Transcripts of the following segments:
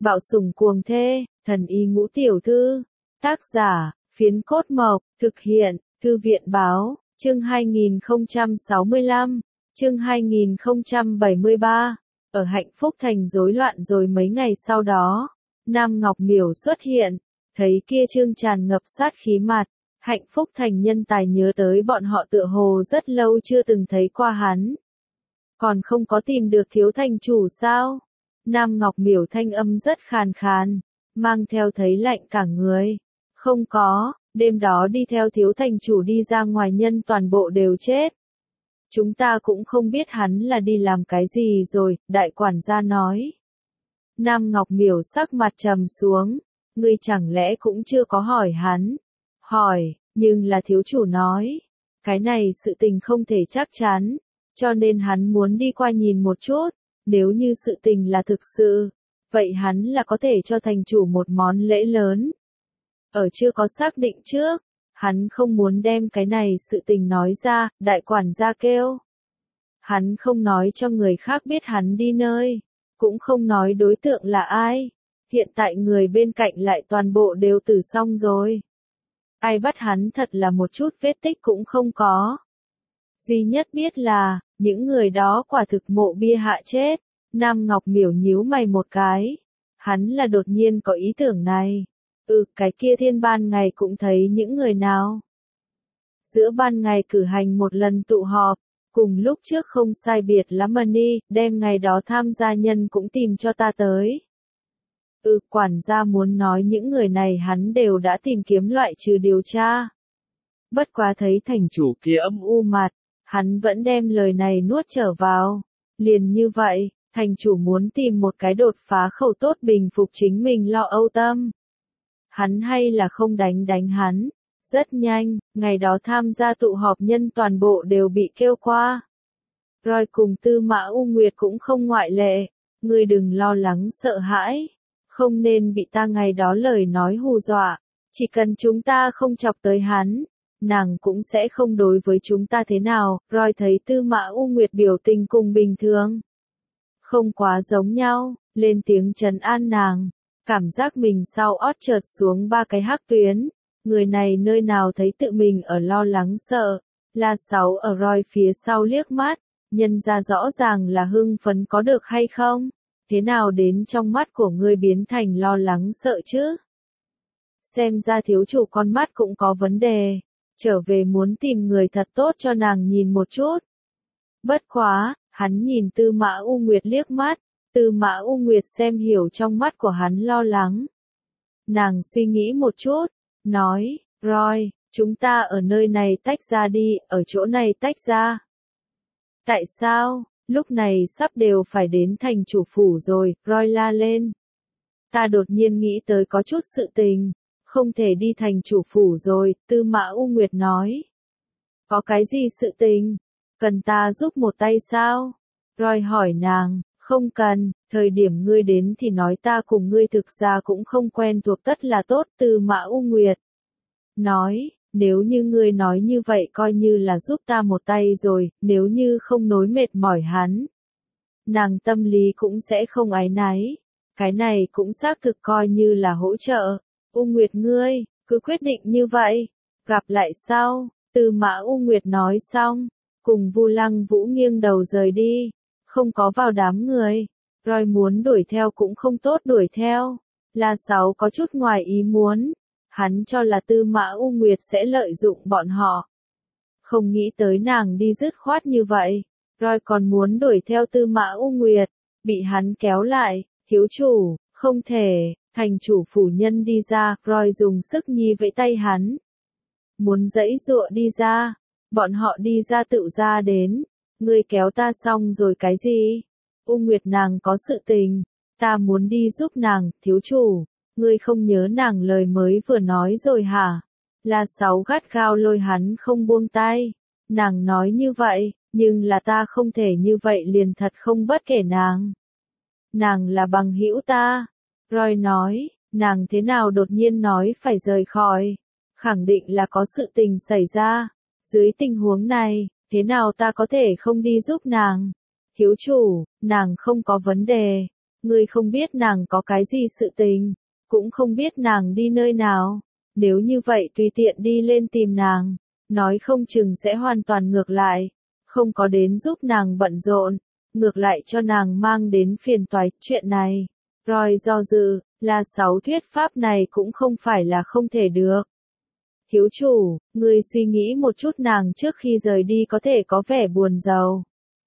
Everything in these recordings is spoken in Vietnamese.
Bạo sủng cuồng thê, thần y ngũ tiểu thư. Tác giả, Phiến Cốt Mộc, thực hiện, Thư viện báo, chương 2065, chương 2073. Ở Hạnh Phúc Thành rối loạn rồi mấy ngày sau đó, Nam Ngọc Miểu xuất hiện, thấy kia Trương tràn ngập sát khí mặt. Hạnh Phúc Thành nhân tài nhớ tới bọn họ tựa hồ rất lâu chưa từng thấy qua hắn. Còn không có tìm được thiếu thành chủ sao? Nam Ngọc Miểu thanh âm rất khàn khàn, mang theo thấy lạnh cả người. Không có, đêm đó đi theo thiếu thành chủ đi ra ngoài nhân toàn bộ đều chết. Chúng ta cũng không biết hắn là đi làm cái gì rồi, đại quản gia nói. Nam Ngọc Miểu sắc mặt trầm xuống, ngươi chẳng lẽ cũng chưa có hỏi hắn? Hỏi, nhưng là thiếu chủ nói, cái này sự tình không thể chắc chắn, cho nên hắn muốn đi qua nhìn một chút, nếu như sự tình là thực sự, vậy hắn là có thể cho thành chủ một món lễ lớn. Ở chưa có xác định trước, hắn không muốn đem cái này sự tình nói ra, đại quản gia kêu. Hắn không nói cho người khác biết hắn đi nơi, cũng không nói đối tượng là ai. Hiện tại người bên cạnh lại toàn bộ đều tử xong rồi. Ai bắt hắn thật là một chút vết tích cũng không có. Duy nhất biết là, những người đó quả thực mộ bia hạ chết. Nam Ngọc Miểu nhíu mày một cái. Hắn là đột nhiên có ý tưởng này. Cái kia thiên ban ngày cũng thấy những người nào. Giữa ban ngày cử hành một lần tụ họp, cùng lúc trước không sai biệt lắm đi, đem ngày đó tham gia nhân cũng tìm cho ta tới. Quản gia muốn nói những người này hắn đều đã tìm kiếm loại trừ điều tra. Bất quá thấy thành chủ kia âm u mặt, hắn vẫn đem lời này nuốt trở vào. Liền như vậy, thành chủ muốn tìm một cái đột phá khẩu tốt bình phục chính mình lo âu tâm. Hắn hay là không đánh hắn. Rất nhanh, ngày đó tham gia tụ họp nhân toàn bộ đều bị kêu qua. Rồi cùng Tư Mã U Nguyệt cũng không ngoại lệ. Ngươi đừng lo lắng sợ hãi. Không nên bị ta ngày đó lời nói hù dọa. Chỉ cần chúng ta không chọc tới hắn, nàng cũng sẽ không đối với chúng ta thế nào. Rồi thấy Tư Mã U Nguyệt biểu tình cùng bình thường. Không quá giống nhau, lên tiếng trấn an nàng. Cảm giác mình sau ót chợt xuống ba cái hắc tuyến. Người này nơi nào thấy tự mình ở lo lắng sợ. La Sáu ở roi phía sau liếc mắt, nhân ra rõ ràng là hưng phấn có được hay không? Thế nào đến trong mắt của ngươi biến thành lo lắng sợ chứ? Xem ra thiếu chủ con mắt cũng có vấn đề, trở về muốn tìm người thật tốt cho nàng nhìn một chút. Bất quá, hắn nhìn Tư Mã U Nguyệt liếc mắt, Tư Mã U Nguyệt xem hiểu trong mắt của hắn lo lắng. Nàng suy nghĩ một chút, nói, rồi, chúng ta ở nơi này tách ra đi, ở chỗ này tách ra. Tại sao, lúc này sắp đều phải đến thành chủ phủ rồi, Roy la lên. Ta đột nhiên nghĩ tới có chút sự tình, không thể đi thành chủ phủ rồi, Tư Mã U Nguyệt nói. Có cái gì sự tình? Cần ta giúp một tay sao? Roy hỏi nàng, không cần, thời điểm ngươi đến thì nói ta cùng ngươi thực ra cũng không quen thuộc tất là tốt. Tư Mã U Nguyệt nói, nếu như ngươi nói như vậy coi như là giúp ta một tay rồi, nếu như không nối mệt mỏi hắn. Nàng tâm lý cũng sẽ không áy náy, cái này cũng xác thực coi như là hỗ trợ. U Nguyệt ngươi, cứ quyết định như vậy, gặp lại sau. Tư Mã U Nguyệt nói xong, cùng Vu Lăng Vũ nghiêng đầu rời đi, không có vào đám người. Rồi muốn đuổi theo cũng không tốt đuổi theo. La Sáu có chút ngoài ý muốn. Hắn cho là Tư Mã U Nguyệt sẽ lợi dụng bọn họ. Không nghĩ tới nàng đi dứt khoát như vậy. Rồi còn muốn đuổi theo Tư Mã U Nguyệt. Bị hắn kéo lại, thiếu chủ, không thể, thành chủ phủ nhân đi ra. Rồi dùng sức nhi vẫy tay hắn. Muốn giãy giụa đi ra. Bọn họ đi ra tự ra đến. Ngươi kéo ta xong rồi cái gì? U Nguyệt nàng có sự tình. Ta muốn đi giúp nàng, thiếu chủ. Ngươi không nhớ nàng lời mới vừa nói rồi hả? La Sáu gắt gao lôi hắn không buông tay. Nàng nói như vậy, nhưng là ta không thể như vậy liền thật không bất kể nàng. Nàng là bằng hữu ta. Roy nói, nàng thế nào đột nhiên nói phải rời khỏi. Khẳng định là có sự tình xảy ra. Dưới tình huống này, thế nào ta có thể không đi giúp nàng? Thiếu chủ, nàng không có vấn đề. Ngươi không biết nàng có cái gì sự tình, cũng không biết nàng đi nơi nào. Nếu như vậy tùy tiện đi lên tìm nàng, nói không chừng sẽ hoàn toàn ngược lại, không có đến giúp nàng bận rộn, ngược lại cho nàng mang đến phiền toái. Chuyện này, Roy do dự, là 6 thuyết pháp này cũng không phải là không thể được. Thiếu chủ, ngươi suy nghĩ một chút nàng trước khi rời đi có thể có vẻ buồn rầu.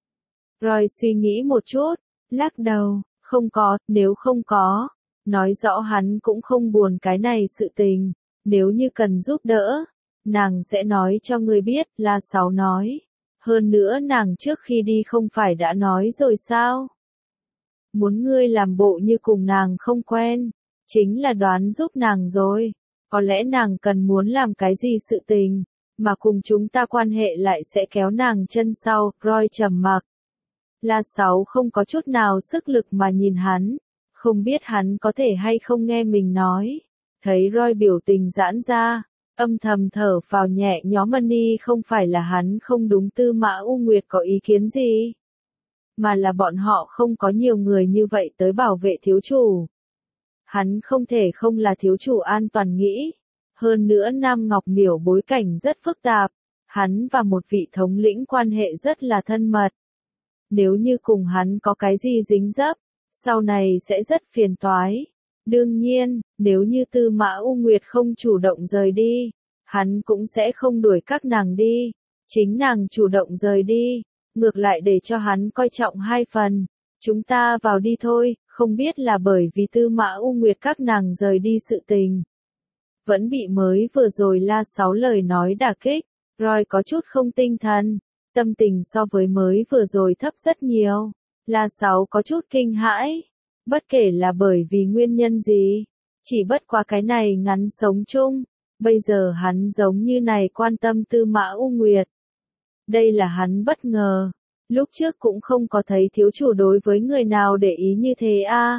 Roy suy nghĩ một chút, lắc đầu, không có, nếu không có, nói rõ hắn cũng không buồn cái này sự tình, nếu như cần giúp đỡ, nàng sẽ nói cho ngươi biết. La Sáu nói. Hơn nữa nàng trước khi đi không phải đã nói rồi sao? Muốn ngươi làm bộ như cùng nàng không quen, chính là đoán giúp nàng rồi. Có lẽ nàng cần muốn làm cái gì sự tình, mà cùng chúng ta quan hệ lại sẽ kéo nàng chân sau. Roy trầm mặc. La Sáu không có chút nào sức lực mà nhìn hắn, không biết hắn có thể hay không nghe mình nói. Thấy Roy biểu tình giãn ra, âm thầm thở phào nhẹ nhõm. Money không phải là hắn không đúng Tư Mã U Nguyệt có ý kiến gì, mà là bọn họ không có nhiều người như vậy tới bảo vệ thiếu chủ. Hắn không thể không là thiếu chủ an toàn nghĩ. Hơn nữa Nam Ngọc Miểu bối cảnh rất phức tạp, hắn và một vị thống lĩnh quan hệ rất là thân mật. Nếu như cùng hắn có cái gì dính dấp, sau này sẽ rất phiền toái. Đương nhiên, nếu như Tư Mã U Nguyệt không chủ động rời đi, hắn cũng sẽ không đuổi các nàng đi. Chính nàng chủ động rời đi, ngược lại để cho hắn coi trọng 2 phần. Chúng ta vào đi thôi, không biết là bởi vì Tư Mã U Nguyệt các nàng rời đi sự tình. Vẫn bị mới vừa rồi La Sáu lời nói đả kích, Roy có chút không tinh thần, tâm tình so với mới vừa rồi thấp rất nhiều. La Sáu có chút kinh hãi, bất kể là bởi vì nguyên nhân gì, chỉ bất qua cái này ngắn sống chung, bây giờ hắn giống như này quan tâm Tư Mã U Nguyệt. Đây là hắn bất ngờ, lúc trước cũng không có thấy thiếu chủ đối với người nào để ý như thế a.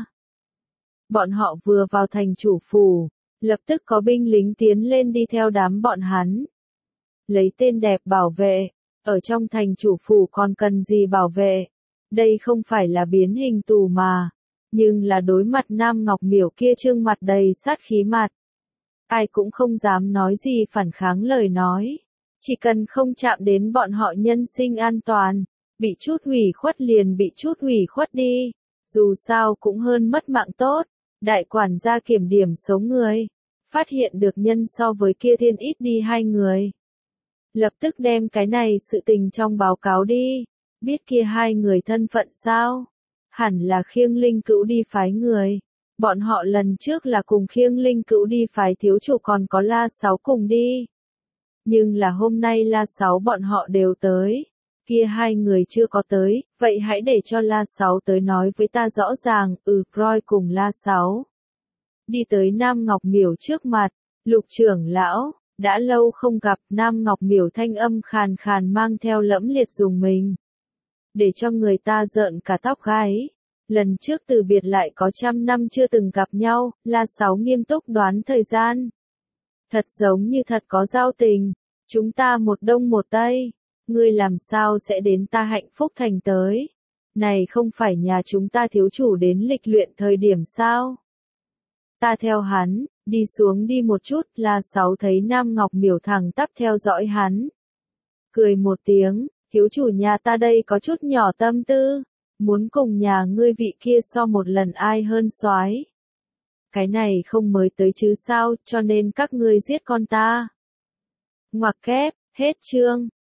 Bọn họ vừa vào thành chủ phủ, lập tức có binh lính tiến lên đi theo đám bọn hắn. Lấy tên đẹp bảo vệ, ở trong thành chủ phủ còn cần gì bảo vệ, đây không phải là biến hình tù mà. Nhưng là đối mặt Nam Ngọc Miểu kia trương mặt đầy sát khí mặt. Ai cũng không dám nói gì phản kháng lời nói. Chỉ cần không chạm đến bọn họ nhân sinh an toàn, bị chút hủy khuất liền bị chút hủy khuất đi. Dù sao cũng hơn mất mạng tốt. Đại quản gia kiểm điểm số người, phát hiện được nhân so với kia thiên ít đi 2 người. Lập tức đem cái này sự tình trong báo cáo đi. Biết kia 2 người thân phận sao? Hẳn là Khiêng Linh Cữu đi phái người. Bọn họ lần trước là cùng Khiêng Linh Cữu đi phái thiếu chủ còn có La Sáu cùng đi. Nhưng là hôm nay La Sáu bọn họ đều tới. Kia 2 người chưa có tới, vậy hãy để cho La Sáu tới nói với ta rõ ràng. Roy cùng La Sáu đi tới Nam Ngọc Miểu trước mặt. Lục trưởng lão, đã lâu không gặp. Nam Ngọc Miểu thanh âm khàn khàn mang theo lẫm liệt dùng mình, để cho người ta rợn cả tóc gáy. Lần trước từ biệt lại có 100 năm chưa từng gặp nhau. La Sáu nghiêm túc đoán thời gian. Thật giống như thật có giao tình. Chúng ta một đông một tây. Ngươi làm sao sẽ đến ta Hạnh Phúc Thành tới? Này không phải nhà chúng ta thiếu chủ đến lịch luyện thời điểm sao? Ta theo hắn, đi xuống đi một chút. La Sáu thấy Nam Ngọc Miểu thẳng tắp theo dõi hắn. Cười một tiếng, thiếu chủ nhà ta đây có chút nhỏ tâm tư. Muốn cùng nhà ngươi vị kia so một lần ai hơn soái. Cái này không mới tới chứ sao, cho nên các ngươi giết con ta. Ngoặc kép, hết chương.